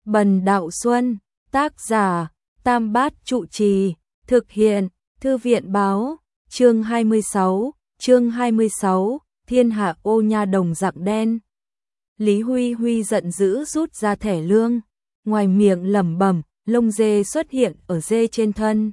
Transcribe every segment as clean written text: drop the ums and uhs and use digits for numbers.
Bần Đạo Xuân, tác giả, Tam Bát Trụ Trì, thực hiện, Thư viện báo, chương 26, thiên hạ ô nha đồng dạng đen. Lý Huy Huy giận dữ rút ra thẻ lương, ngoài miệng lẩm bẩm, lông dê xuất hiện ở dê trên thân.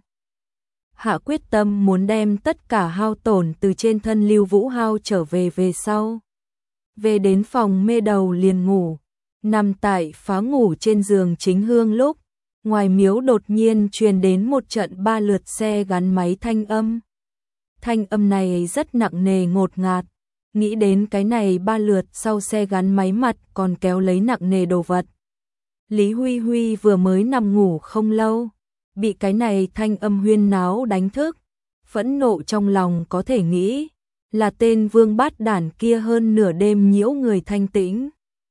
Hạ quyết tâm muốn đem tất cả hao tổn từ trên thân Lưu Vũ Hao trở về sau. Về đến phòng mê đầu liền ngủ, nằm tại phá ngủ trên giường chính hương lúc, ngoài miếu đột nhiên truyền đến một trận 3 lượt xe gắn máy thanh âm. Thanh âm này rất nặng nề ngột ngạt, nghĩ đến cái này 3 lượt sau xe gắn máy mặt còn kéo lấy nặng nề đồ vật. Lý Huy Huy vừa mới nằm ngủ không lâu, bị cái này thanh âm huyên náo đánh thức, phẫn nộ trong lòng có thể nghĩ là tên vương bát đản kia hơn nửa đêm nhiễu người thanh tĩnh.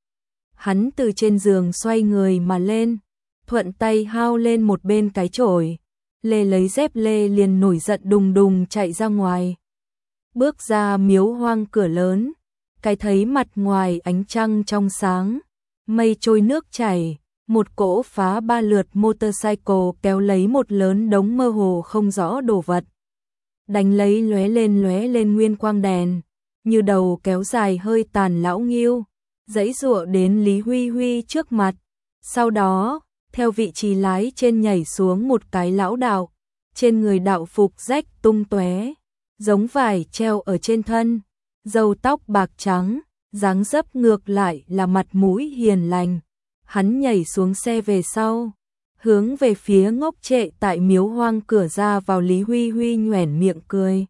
Hắn từ trên giường xoay người mà lên, thuận tay hao lên một bên cái chổi, lê lấy dép lê liền nổi giận đùng đùng chạy ra ngoài. Bước ra miếu hoang cửa lớn, cái thấy mặt ngoài ánh trăng trong sáng, mây trôi nước chảy, một cỗ phá 3 lượt motorcycle kéo lấy một lớn đống mơ hồ không rõ đồ vật. Đánh lấy lóe lên nguyên quang đèn, như đầu kéo dài hơi tàn lão nghiêu, giãy giụa đến Lý Huy Huy trước mặt. Sau đó, theo vị trí lái trên nhảy xuống một cái lão đạo, trên người đạo phục rách tung tóe, giống vải treo ở trên thân, râu tóc bạc trắng, dáng dấp ngược lại là mặt mũi hiền lành. Hắn nhảy xuống xe về sau, hướng về phía ngốc trệ tại miếu hoang cửa ra vào Lý Huy Huy nhoẻn miệng cười,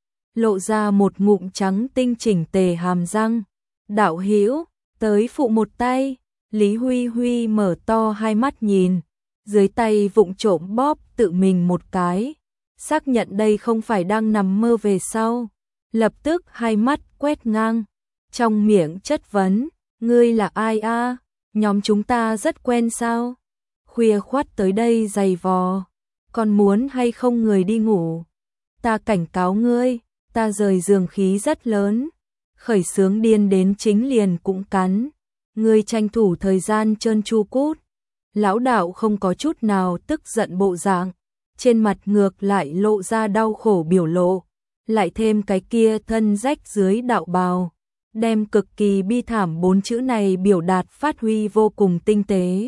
lộ ra một ngụm trắng tinh chỉnh tề hàm răng. Đạo hữu, tới phụ một tay. Lý Huy Huy mở to hai mắt nhìn, dưới tay vụng trộm bóp tự mình một cái, xác nhận đây không phải đang nằm mơ về sau, lập tức hai mắt quét ngang, trong miệng chất vấn, ngươi là ai a? Nhóm chúng ta rất quen sao? Khuya khoắt tới đây giày vò, còn muốn hay không người đi ngủ? Ta cảnh cáo ngươi, ta rời giường khí rất lớn, khởi sướng điên đến chính liền cũng cắn. Ngươi tranh thủ thời gian trơn tru cút. Lão đạo không có chút nào tức giận bộ dạng, trên mặt ngược lại lộ ra đau khổ biểu lộ, lại thêm cái kia thân rách dưới đạo bào, đem cực kỳ bi thảm 4 chữ này biểu đạt phát huy vô cùng tinh tế.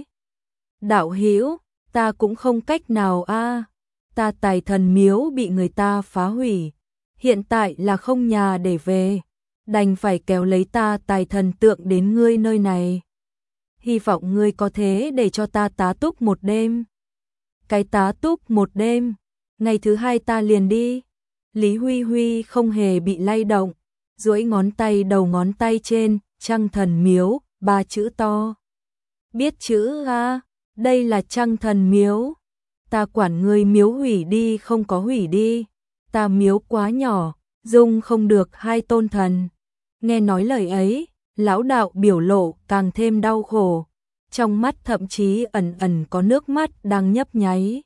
Đạo hữu, ta cũng không cách nào a, ta Tài Thần miếu bị người ta phá hủy, hiện tại là không nhà để về, đành phải kéo lấy ta Tài Thần tượng đến ngươi nơi này. Hy vọng ngươi có thế để cho ta tá túc một đêm. Cái tá túc một đêm, ngày thứ 2 ta liền đi. Lý Huy Huy không hề bị lay động, duỗi ngón tay đầu ngón tay trên, Trăng Thần miếu, 3 chữ to. Biết chữ a, đây là Trăng Thần miếu. Ta quản ngươi miếu hủy đi không có hủy đi, ta miếu quá nhỏ, dung không được 2 tôn thần. Nghe nói lời ấy, lão đạo biểu lộ càng thêm đau khổ, trong mắt thậm chí ẩn ẩn có nước mắt đang nhấp nháy.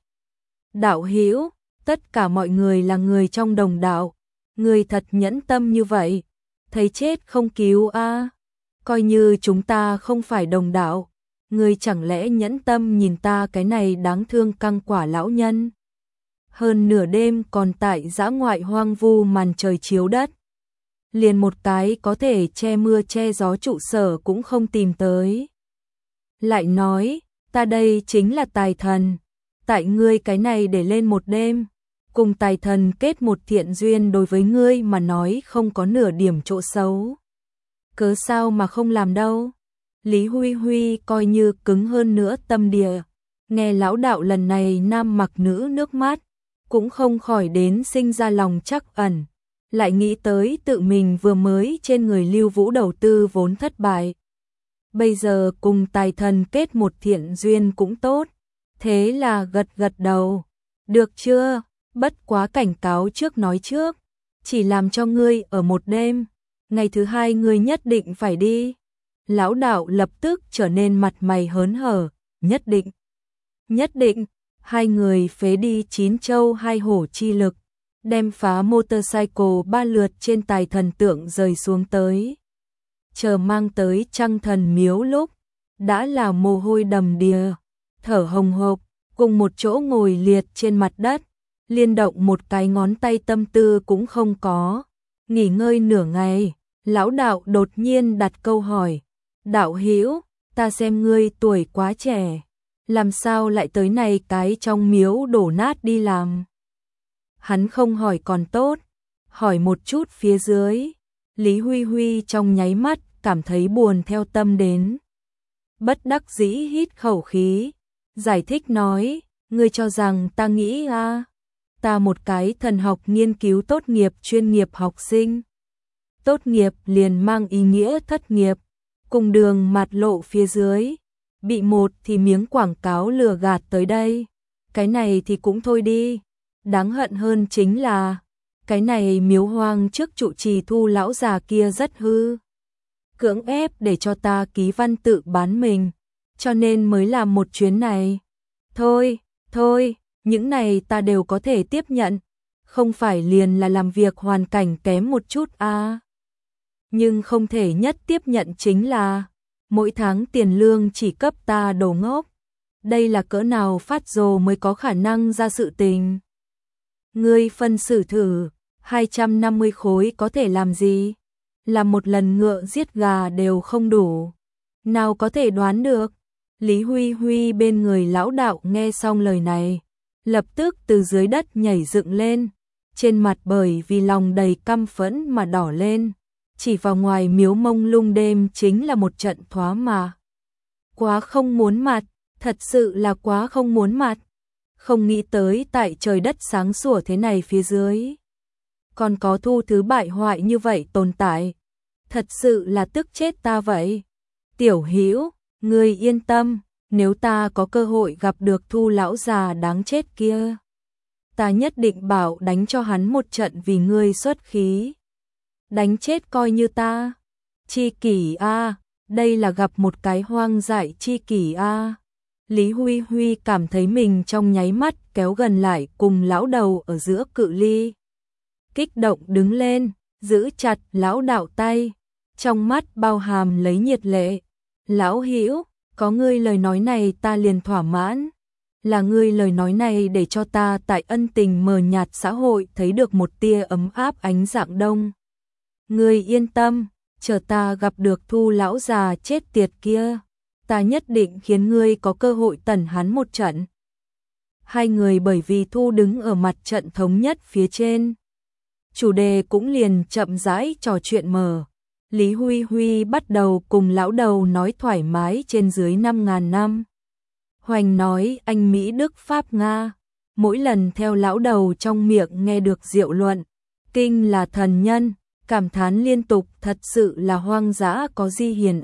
Đạo hữu, tất cả mọi người là người trong đồng đạo, người thật nhẫn tâm như vậy, thấy chết không cứu a. Coi như chúng ta không phải đồng đạo, người chẳng lẽ nhẫn tâm nhìn ta cái này đáng thương căng quả lão nhân. Hơn nửa đêm còn tại dã ngoại hoang vu màn trời chiếu đất, liền một cái có thể che mưa che gió trụ sở cũng không tìm tới. Lại nói, ta đây chính là Tài Thần, tại ngươi cái này để lên một đêm, cùng Tài Thần kết một thiện duyên đối với ngươi mà nói không có nửa điểm chỗ xấu. Cớ sao mà không làm đâu? Lý Huy Huy coi như cứng hơn nữa tâm địa, nghe lão đạo lần này nam mặc nữ nước mắt, cũng không khỏi đến sinh ra lòng trắc ẩn. Lại nghĩ tới tự mình vừa mới trên người Lưu Vũ đầu tư vốn thất bại. Bây giờ cùng Tài Thần kết một thiện duyên cũng tốt. Thế là gật gật đầu. Được chưa? Bất quá cảnh cáo trước nói trước. Chỉ làm cho ngươi ở một đêm. Ngày thứ 2 ngươi nhất định phải đi. Lão đạo lập tức trở nên mặt mày hớn hở. Nhất định. Nhất định. 2 người phế đi 9 châu 2 hổ chi lực, đem phá motorcycle 3 lượt trên Tài Thần tượng rời xuống tới. Chờ mang tới Trăng Thần miếu lúc, đã là mồ hôi đầm đìa, thở hồng hộc, cùng một chỗ ngồi liệt trên mặt đất, liên động một cái ngón tay tâm tư cũng không có. Nghỉ ngơi nửa ngày, lão đạo đột nhiên đặt câu hỏi, đạo hữu, ta xem ngươi tuổi quá trẻ, làm sao lại tới này cái trong miếu đổ nát đi làm? Hắn không hỏi còn tốt, hỏi một chút phía dưới, Lý Huy Huy trong nháy mắt cảm thấy buồn theo tâm đến. Bất đắc dĩ hít khẩu khí, giải thích nói, ngươi cho rằng ta nghĩ ta một cái thần học nghiên cứu tốt nghiệp chuyên nghiệp học sinh. Tốt nghiệp liền mang ý nghĩa thất nghiệp, cùng đường mặt lộ phía dưới, bị một thì miếng quảng cáo lừa gạt tới đây. Cái này thì cũng thôi đi, đáng hận hơn chính là, cái này miếu hoang trước trụ trì Thu lão già kia rất hư. Cưỡng ép để cho ta ký văn tự bán mình, cho nên mới làm một chuyến này. Thôi, những này ta đều có thể tiếp nhận, không phải liền là làm việc hoàn cảnh kém một chút nhưng không thể nhất tiếp nhận chính là, mỗi tháng tiền lương chỉ cấp ta đồ ngốc. Đây là cỡ nào phát rồ mới có khả năng ra sự tình. Ngươi phân xử thử, 250 khối có thể làm gì? Làm một lần ngựa giết gà đều không đủ. Nào có thể đoán được. Lý Huy Huy bên người lão đạo nghe xong lời này, lập tức từ dưới đất nhảy dựng lên, trên mặt bởi vì lòng đầy căm phẫn mà đỏ lên, chỉ vào ngoài miếu mông lung đêm chính là một trận thoá mà. Quá không muốn mặt, thật sự là quá không muốn mặt, không nghĩ tới tại trời đất sáng sủa thế này phía dưới. Còn có Thu thứ bại hoại như vậy tồn tại, thật sự là tức chết ta vậy. Tiểu Hữu, ngươi yên tâm, nếu ta có cơ hội gặp được Thu lão già đáng chết kia, ta nhất định bảo đánh cho hắn một trận vì ngươi xuất khí. Đánh chết coi như ta. Chi kỷ đây là gặp một cái hoang dại chi kỷ Lý Huy Huy cảm thấy mình trong nháy mắt kéo gần lại cùng lão đầu ở giữa cự ly. Kích động đứng lên, giữ chặt lão đạo tay, trong mắt bao hàm lấy nhiệt lệ. Lão hữu, có ngươi lời nói này ta liền thỏa mãn. Là ngươi lời nói này để cho ta tại ân tình mờ nhạt xã hội thấy được một tia ấm áp ánh dạng đông. Ngươi yên tâm, chờ ta gặp được Thu lão già chết tiệt kia, ta nhất định khiến ngươi có cơ hội tẩn hắn một trận. Hai người bởi vì Thu đứng ở mặt trận thống nhất phía trên, chủ đề cũng liền chậm rãi trò chuyện mở. Lý Huy Huy bắt đầu cùng lão đầu nói thoải mái trên dưới 5.000 năm. Hoành nói anh Mỹ Đức Pháp Nga, mỗi lần theo lão đầu trong miệng nghe được diệu luận, kinh là thần nhân, cảm thán liên tục, thật sự là hoang dã có di hiền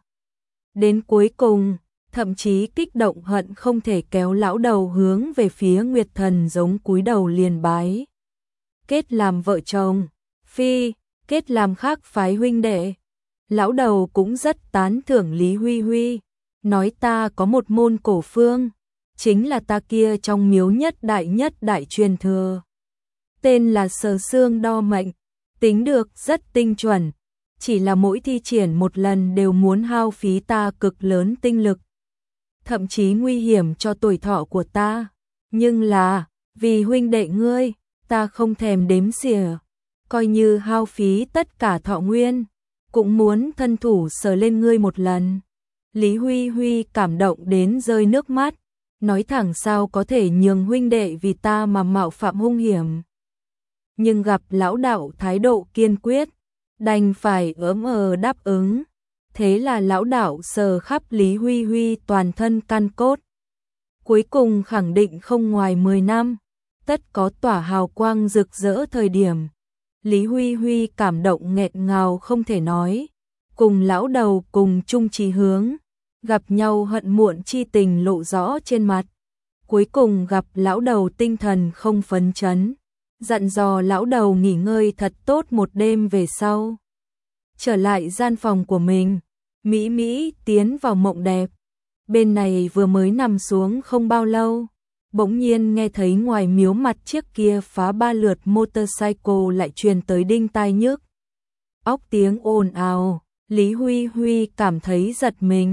Đến cuối cùng, thậm chí kích động hận không thể kéo lão đầu hướng về phía Nguyệt Thần giống cúi đầu liền bái. Kết làm vợ chồng, phi, kết làm khác phái huynh đệ. Lão đầu cũng rất tán thưởng Lý Huy Huy, nói ta có một môn cổ phương, chính là ta kia trong miếu nhất đại truyền thừa. Tên là Sờ Xương Đo Mệnh, tính được rất tinh chuẩn, chỉ là mỗi thi triển một lần đều muốn hao phí ta cực lớn tinh lực, thậm chí nguy hiểm cho tuổi thọ của ta, nhưng là, vì huynh đệ ngươi, ta không thèm đếm xỉa, coi như hao phí tất cả thọ nguyên, cũng muốn thân thủ sờ lên ngươi một lần. Lý Huy Huy cảm động đến rơi nước mắt, nói thẳng sao có thể nhường huynh đệ vì ta mà mạo phạm hung hiểm. Nhưng gặp lão đạo thái độ kiên quyết, đành phải đáp ứng. Thế là lão đạo sờ khắp Lý Huy Huy toàn thân căn cốt. Cuối cùng khẳng định không ngoài 10 năm, tất có tỏa hào quang rực rỡ thời điểm. Lý Huy Huy cảm động nghẹn ngào không thể nói, cùng lão đầu cùng chung chí hướng, gặp nhau hận muộn chi tình lộ rõ trên mặt. Cuối cùng gặp lão đầu tinh thần không phấn chấn, dặn dò lão đầu nghỉ ngơi thật tốt một đêm về sau. Trở lại gian phòng của mình, Mỹ Mỹ tiến vào mộng đẹp. Bên này vừa mới nằm xuống không bao lâu, bỗng nhiên nghe thấy ngoài miếu mặt chiếc kia phá 3 lượt motorcycle lại truyền tới đinh tai nhức. Óc tiếng ồn ào, Lý Huy Huy cảm thấy giật mình,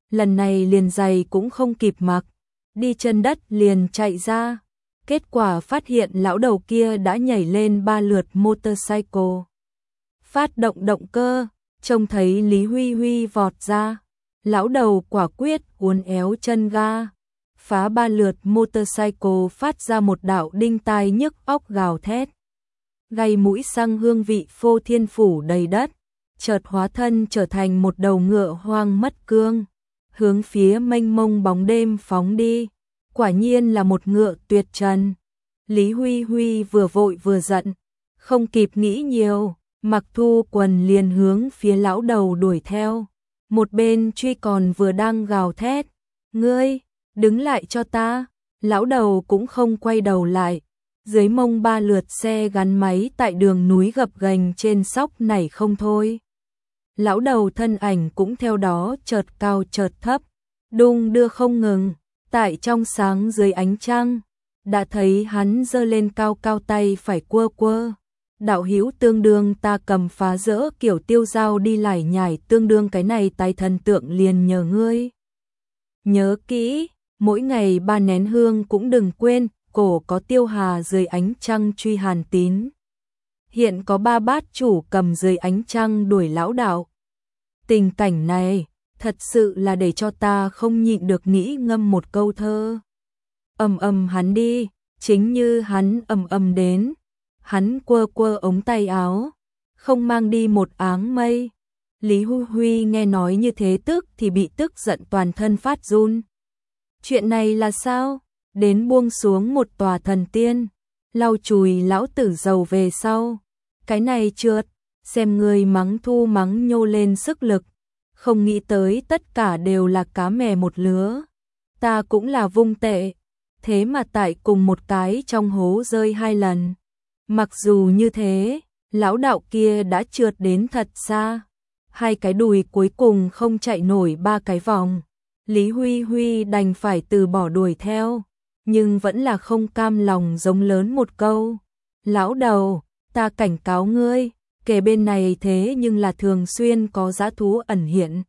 lần này liền giày cũng không kịp mặc, đi chân đất liền chạy ra. Kết quả phát hiện lão đầu kia đã nhảy lên 3 lượt motorcycle. Phát động động cơ, trông thấy Lý Huy Huy vọt ra. Lão đầu quả quyết uốn éo chân ga, phá 3 lượt motorcycle phát ra một đạo đinh tai nhức óc gào thét. Gây mũi xăng hương vị phô thiên phủ đầy đất, chợt hóa thân trở thành một đầu ngựa hoang mất cương, hướng phía mênh mông bóng đêm phóng đi. Quả nhiên là một ngựa tuyệt trần. Lý Huy Huy vừa vội vừa giận, không kịp nghĩ nhiều, mặc thu quần liền hướng phía lão đầu đuổi theo. Một bên truy còn vừa đang gào thét, ngươi, đứng lại cho ta. Lão đầu cũng không quay đầu lại, dưới mông 3 lượt xe gắn máy tại đường núi gập ghềnh trên sóc nảy không thôi. Lão đầu thân ảnh cũng theo đó chợt cao chợt thấp, đung đưa không ngừng, tại trong sáng dưới ánh trăng, đã thấy hắn giơ lên cao cao tay phải quơ quơ. Đạo hữu tương đương ta cầm phá rỡ kiểu tiêu dao đi lải nhải tương đương cái này tài thần tượng liền nhờ ngươi. Nhớ kỹ, mỗi ngày 3 nén hương cũng đừng quên, cổ có tiêu hà dưới ánh trăng truy Hàn Tín. Hiện có 3 bát chủ cầm dưới ánh trăng đuổi lão đạo. Tình cảnh này, thật sự là để cho ta không nhịn được nghĩ ngâm một câu thơ. Hắn đi, chính như hắn đến. Hắn quơ quơ ống tay áo, không mang đi một áng mây. Lý Huy Huy nghe nói như thế tức thì bị tức giận toàn thân phát run. Chuyện này là sao? Đến buông xuống một tòa thần tiên, lau chùi lão tử giàu về sau. Cái này trượt, xem người mắng thu mắng nhô lên sức lực. Không nghĩ tới tất cả đều là cá mè một lứa. Ta cũng là vung tệ, thế mà tại cùng một cái trong hố rơi 2 lần. Mặc dù như thế, lão đạo kia đã trượt đến thật xa. 2 cái đùi cuối cùng không chạy nổi 3 cái vòng. Lý Huy Huy đành phải từ bỏ đuổi theo, nhưng vẫn là không cam lòng giống lớn một câu. Lão đầu, ta cảnh cáo ngươi, kể bên này thế nhưng là thường xuyên có dã thú ẩn hiện.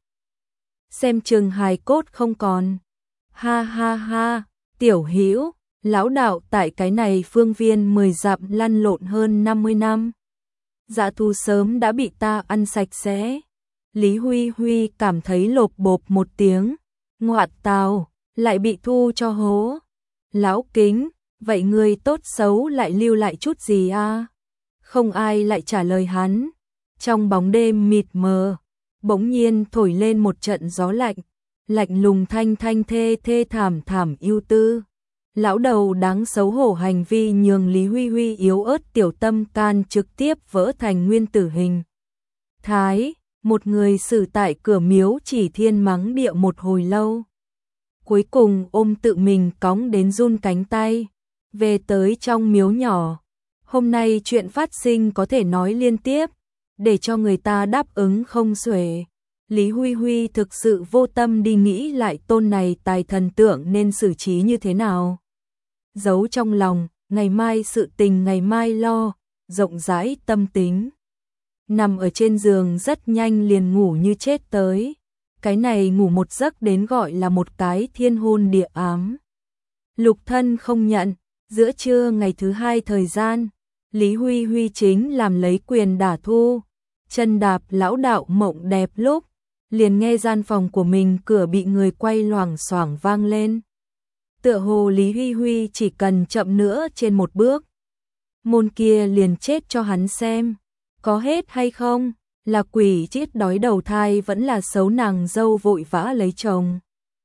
Xem chừng hài cốt không còn. Ha ha ha, tiểu hữu, lão đạo tại cái này phương viên 10 dặm lăn lộn hơn 50 năm. Dã thú sớm đã bị ta ăn sạch sẽ. Lý Huy Huy cảm thấy lộp bộp một tiếng, ngoạt tào, lại bị thu cho hố. Lão Kính, vậy ngươi tốt xấu lại lưu lại chút gì a? Không ai lại trả lời hắn. Trong bóng đêm mịt mờ, bỗng nhiên thổi lên một trận gió lạnh, lạnh lùng thanh thanh thê thê thảm thảm ưu tư. Lão đầu đáng xấu hổ hành vi nhường Lý Huy Huy yếu ớt tiểu tâm can trực tiếp vỡ thành nguyên tử hình. Thái, một người xử tại cửa miếu chỉ thiên mắng địa một hồi lâu. Cuối cùng ôm tự mình cõng đến run cánh tay, về tới trong miếu nhỏ. Hôm nay chuyện phát sinh có thể nói liên tiếp, để cho người ta đáp ứng không xuể. Lý Huy Huy thực sự vô tâm đi nghĩ lại tôn này tài thần tượng nên xử trí như thế nào. Giấu trong lòng, ngày mai sự tình ngày mai lo, rộng rãi tâm tính. Nằm ở trên giường rất nhanh liền ngủ như chết tới. Cái này ngủ một giấc đến gọi là một cái thiên hôn địa ám. Lục thân không nhận, giữa trưa ngày thứ 2 thời gian, Lý Huy Huy chính làm lấy quyền đả thu, chân đạp lão đạo mộng đẹp lúc, liền nghe gian phòng của mình cửa bị người quay loảng xoảng vang lên. Tựa hồ Lý Huy Huy chỉ cần chậm nữa trên một bước, môn kia liền chết cho hắn xem, có hết hay không, là quỷ chết đói đầu thai vẫn là xấu nàng dâu vội vã lấy chồng.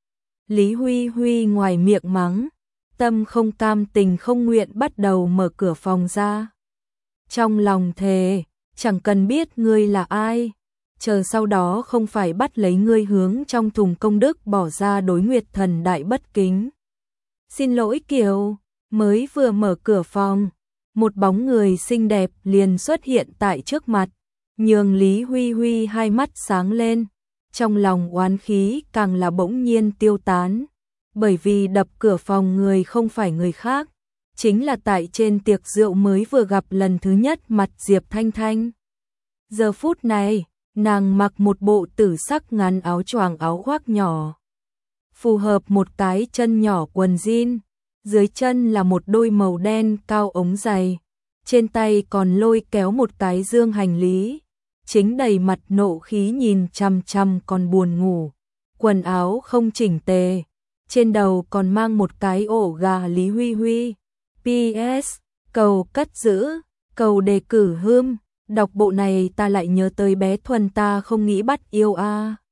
Lý Huy Huy ngoài miệng mắng, tâm không cam tình không nguyện bắt đầu mở cửa phòng ra. Trong lòng thề, chẳng cần biết ngươi là ai, chờ sau đó không phải bắt lấy ngươi hướng trong thùng công đức bỏ ra đối Nguyệt Thần đại bất kính. Xin lỗi Kiều, mới vừa mở cửa phòng, một bóng người xinh đẹp liền xuất hiện tại trước mặt, nhường Lý Huy Huy hai mắt sáng lên, trong lòng oán khí càng là bỗng nhiên tiêu tán, bởi vì đập cửa phòng người không phải người khác, chính là tại trên tiệc rượu mới vừa gặp lần thứ nhất mặt Diệp Thanh Thanh. Giờ phút này, nàng mặc một bộ tử sắc ngắn áo choàng áo khoác nhỏ, phù hợp một cái chân nhỏ quần jean, dưới chân là một đôi màu đen cao ống dày, trên tay còn lôi kéo một cái dương hành lý, chính đầy mặt nộ khí nhìn chằm chằm còn buồn ngủ, quần áo không chỉnh tề, trên đầu còn mang một cái ổ gà Lý Huy Huy. PS, cầu cất giữ, cầu đề cử hươm, đọc bộ này ta lại nhớ tới bé Thuần ta không nghĩ bắt yêu a.